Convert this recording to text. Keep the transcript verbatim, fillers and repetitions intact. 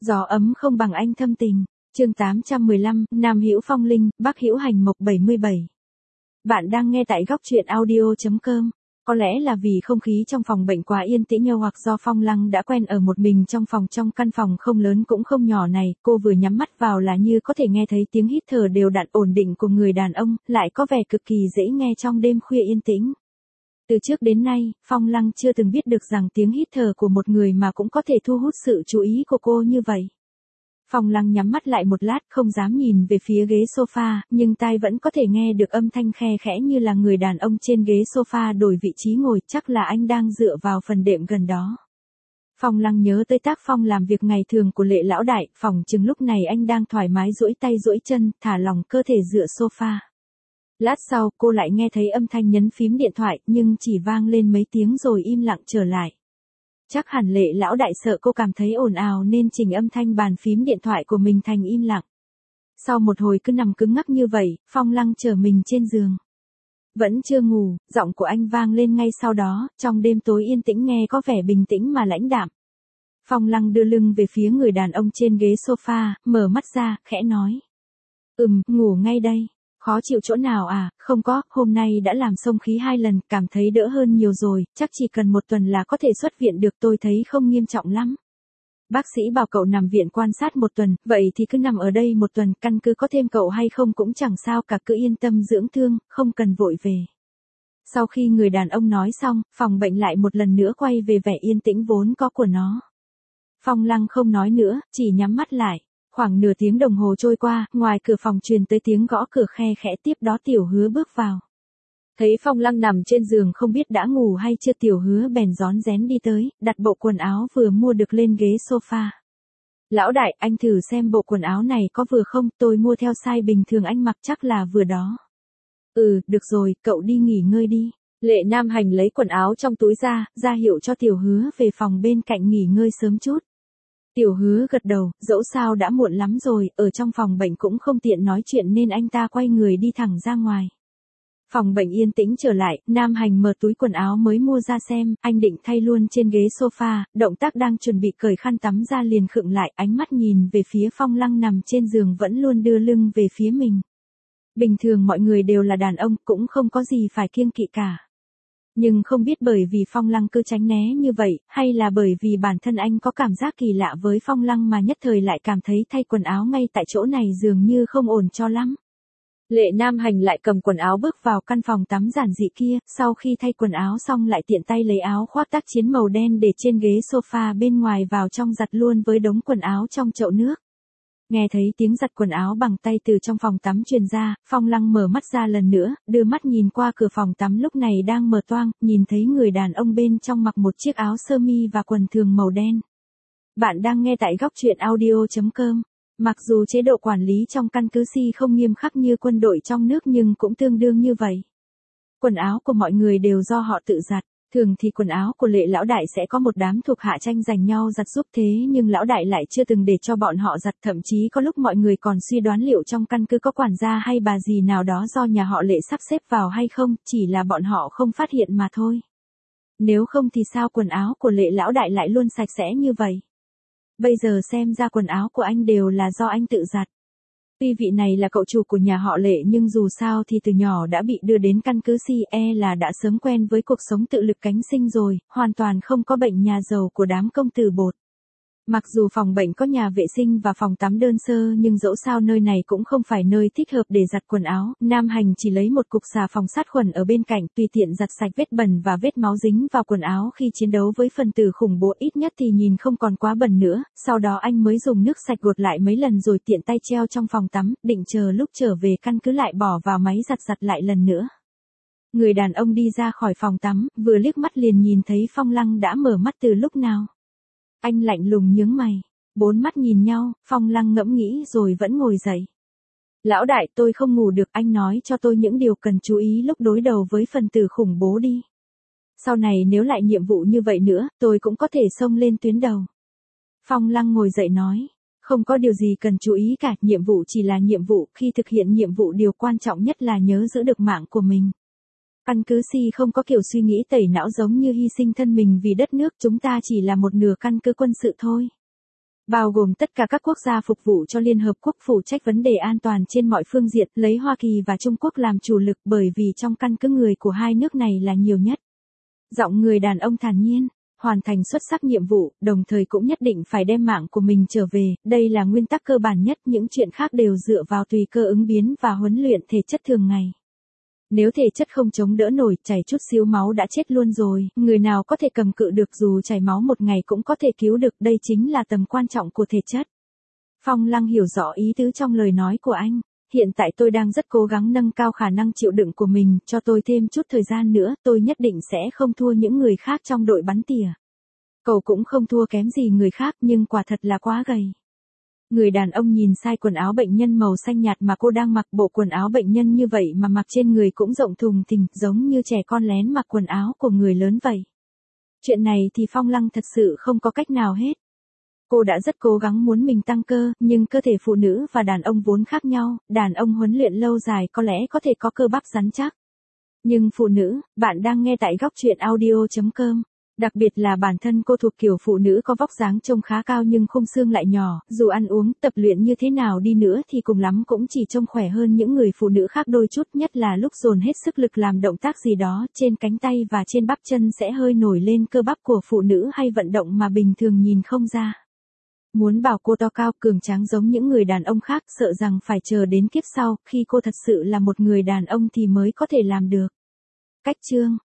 Gió ấm không bằng anh thâm tình. Chương tám trăm mười lăm, Nam Hữu Phong Linh, Bắc Hữu Hành Mộc bảy mươi bảy. Bạn đang nghe tại góc truyện audio chấm com. Có lẽ là vì không khí trong phòng bệnh quá yên tĩnh nhờ hoặc do Phong Lăng đã quen ở một mình trong phòng trong căn phòng không lớn cũng không nhỏ này, cô vừa nhắm mắt vào là như có thể nghe thấy tiếng hít thở đều đặn ổn định của người đàn ông, lại có vẻ cực kỳ dễ nghe trong đêm khuya yên tĩnh. Từ trước đến nay, Phong Lăng chưa từng biết được rằng tiếng hít thở của một người mà cũng có thể thu hút sự chú ý của cô như vậy. Phong Lăng nhắm mắt lại một lát không dám nhìn về phía ghế sofa, nhưng tai vẫn có thể nghe được âm thanh khe khẽ như là người đàn ông trên ghế sofa đổi vị trí ngồi, chắc là anh đang dựa vào phần đệm gần đó. Phong Lăng nhớ tới tác phong làm việc ngày thường của Lệ lão đại, phỏng chừng lúc này anh đang thoải mái duỗi tay duỗi chân, thả lỏng cơ thể dựa sofa. Lát sau cô lại nghe thấy âm thanh nhấn phím điện thoại nhưng chỉ vang lên mấy tiếng rồi im lặng trở lại. Chắc hẳn Lệ lão đại sợ cô cảm thấy ồn ào nên chỉnh âm thanh bàn phím điện thoại của mình thành im lặng. Sau một hồi cứ nằm cứng ngắc như vậy, Phong Lăng trở mình trên giường. Vẫn chưa ngủ, giọng của anh vang lên ngay sau đó, trong đêm tối yên tĩnh nghe có vẻ bình tĩnh mà lãnh đạm. Phong Lăng đưa lưng về phía người đàn ông trên ghế sofa, mở mắt ra, khẽ nói. Ừm, ngủ ngay đây. Khó chịu chỗ nào à? Không có, hôm nay đã làm xông khí hai lần, cảm thấy đỡ hơn nhiều rồi, chắc chỉ cần một tuần là có thể xuất viện được, tôi thấy không nghiêm trọng lắm. Bác sĩ bảo cậu nằm viện quan sát một tuần, vậy thì cứ nằm ở đây một tuần, căn cứ có thêm cậu hay không cũng chẳng sao cả, cứ yên tâm dưỡng thương, không cần vội về. Sau khi người đàn ông nói xong, phòng bệnh lại một lần nữa quay về vẻ yên tĩnh vốn có của nó. Phong Lăng không nói nữa, chỉ nhắm mắt lại. Khoảng nửa tiếng đồng hồ trôi qua, ngoài cửa phòng truyền tới tiếng gõ cửa khe khẽ, tiếp đó Tiểu Hứa bước vào. Thấy Phong Lăng nằm trên giường không biết đã ngủ hay chưa, Tiểu Hứa bèn rón rén đi tới, đặt bộ quần áo vừa mua được lên ghế sofa. Lão đại, anh thử xem bộ quần áo này có vừa không, tôi mua theo size bình thường anh mặc chắc là vừa đó. Ừ, được rồi, cậu đi nghỉ ngơi đi. Lệ Nam Hành lấy quần áo trong túi ra, ra hiệu cho Tiểu Hứa về phòng bên cạnh nghỉ ngơi sớm chút. Tiểu Hứa gật đầu, dẫu sao đã muộn lắm rồi, ở trong phòng bệnh cũng không tiện nói chuyện nên anh ta quay người đi thẳng ra ngoài. Phòng bệnh yên tĩnh trở lại, Nam Hành mở túi quần áo mới mua ra xem, anh định thay luôn trên ghế sofa, động tác đang chuẩn bị cởi khăn tắm ra liền khựng lại, ánh mắt nhìn về phía Phong Lăng nằm trên giường vẫn luôn đưa lưng về phía mình. Bình thường mọi người đều là đàn ông, cũng không có gì phải kiêng kỵ cả. Nhưng không biết bởi vì Phong Lăng cứ tránh né như vậy, hay là bởi vì bản thân anh có cảm giác kỳ lạ với Phong Lăng mà nhất thời lại cảm thấy thay quần áo ngay tại chỗ này dường như không ổn cho lắm. Lệ Nam Hành lại cầm quần áo bước vào căn phòng tắm giản dị kia, sau khi thay quần áo xong lại tiện tay lấy áo khoác tác chiến màu đen để trên ghế sofa bên ngoài vào trong giặt luôn với đống quần áo trong chậu nước. Nghe thấy tiếng giặt quần áo bằng tay từ trong phòng tắm truyền ra, Phong Lăng mở mắt ra lần nữa, đưa mắt nhìn qua cửa phòng tắm lúc này đang mở toang, nhìn thấy người đàn ông bên trong mặc một chiếc áo sơ mi và quần thường màu đen. Bạn đang nghe tại góc truyện audio chấm com. Mặc dù chế độ quản lý trong căn cứ Si không nghiêm khắc như quân đội trong nước nhưng cũng tương đương như vậy. Quần áo của mọi người đều do họ tự giặt. Thường thì quần áo của Lệ lão đại sẽ có một đám thuộc hạ tranh giành nhau giặt giúp, thế nhưng lão đại lại chưa từng để cho bọn họ giặt, thậm chí có lúc mọi người còn suy đoán liệu trong căn cứ có quản gia hay bà gì nào đó do nhà họ Lệ sắp xếp vào hay không, chỉ là bọn họ không phát hiện mà thôi. Nếu không thì sao quần áo của Lệ lão đại lại luôn sạch sẽ như vậy? Bây giờ xem ra quần áo của anh đều là do anh tự giặt. Tuy vị này là cậu chủ của nhà họ Lệ nhưng dù sao thì từ nhỏ đã bị đưa đến căn cứ Si, e là đã sớm quen với cuộc sống tự lực cánh sinh rồi, hoàn toàn không có bệnh nhà giàu của đám công tử bột. Mặc dù phòng bệnh có nhà vệ sinh và phòng tắm đơn sơ nhưng dẫu sao nơi này cũng không phải nơi thích hợp để giặt quần áo, Nam Hành chỉ lấy một cục xà phòng sát khuẩn ở bên cạnh tùy tiện giặt sạch vết bẩn và vết máu dính vào quần áo khi chiến đấu với phần tử khủng bố, ít nhất thì nhìn không còn quá bẩn nữa, sau đó anh mới dùng nước sạch gột lại mấy lần rồi tiện tay treo trong phòng tắm, định chờ lúc trở về căn cứ lại bỏ vào máy giặt giặt lại lần nữa. Người đàn ông đi ra khỏi phòng tắm, vừa liếc mắt liền nhìn thấy Phong Lăng đã mở mắt từ lúc nào. Anh lạnh lùng nhướng mày, bốn mắt nhìn nhau, Phong Lăng ngẫm nghĩ rồi vẫn ngồi dậy. Lão đại, tôi không ngủ được, anh nói cho tôi những điều cần chú ý lúc đối đầu với phần tử khủng bố đi. Sau này nếu lại nhiệm vụ như vậy nữa, tôi cũng có thể xông lên tuyến đầu. Phong Lăng ngồi dậy nói, không có điều gì cần chú ý cả, nhiệm vụ chỉ là nhiệm vụ, khi thực hiện nhiệm vụ điều quan trọng nhất là nhớ giữ được mạng của mình. Căn cứ Si không có kiểu suy nghĩ tẩy não giống như hy sinh thân mình vì đất nước, chúng ta chỉ là một nửa căn cứ quân sự thôi. bao gồm tất cả các quốc gia phục vụ cho Liên Hợp Quốc phụ trách vấn đề an toàn trên mọi phương diện, lấy Hoa Kỳ và Trung Quốc làm chủ lực bởi vì trong căn cứ người của hai nước này là nhiều nhất. Giọng người đàn ông thản nhiên, hoàn thành xuất sắc nhiệm vụ, đồng thời cũng nhất định phải đem mạng của mình trở về, đây là nguyên tắc cơ bản nhất, những chuyện khác đều dựa vào tùy cơ ứng biến và huấn luyện thể chất thường ngày. Nếu thể chất không chống đỡ nổi, chảy chút xíu máu đã chết luôn rồi, người nào có thể cầm cự được dù chảy máu một ngày cũng có thể cứu được, đây chính là tầm quan trọng của thể chất. Phong Lăng hiểu rõ ý tứ trong lời nói của anh, hiện tại tôi đang rất cố gắng nâng cao khả năng chịu đựng của mình, cho tôi thêm chút thời gian nữa, tôi nhất định sẽ không thua những người khác trong đội bắn tỉa. Cậu cũng không thua kém gì người khác nhưng quả thật là quá gầy. Người đàn ông nhìn sai quần áo bệnh nhân màu xanh nhạt mà cô đang mặc, bộ quần áo bệnh nhân như vậy mà mặc trên người cũng rộng thùng thình, giống như trẻ con lén mặc quần áo của người lớn vậy. Chuyện này thì Phong Lăng thật sự không có cách nào hết. Cô đã rất cố gắng muốn mình tăng cơ, nhưng cơ thể phụ nữ và đàn ông vốn khác nhau, đàn ông huấn luyện lâu dài có lẽ có thể có cơ bắp rắn chắc. Nhưng phụ nữ, bạn đang nghe tại góc truyện audio chấm com. Đặc biệt là bản thân cô thuộc kiểu phụ nữ có vóc dáng trông khá cao nhưng khung xương lại nhỏ, dù ăn uống, tập luyện như thế nào đi nữa thì cùng lắm cũng chỉ trông khỏe hơn những người phụ nữ khác đôi chút, nhất là lúc dồn hết sức lực làm động tác gì đó, trên cánh tay và trên bắp chân sẽ hơi nổi lên cơ bắp của phụ nữ hay vận động mà bình thường nhìn không ra. Muốn bảo cô to cao cường tráng giống những người đàn ông khác, sợ rằng phải chờ đến kiếp sau, khi cô thật sự là một người đàn ông thì mới có thể làm được. Cách chương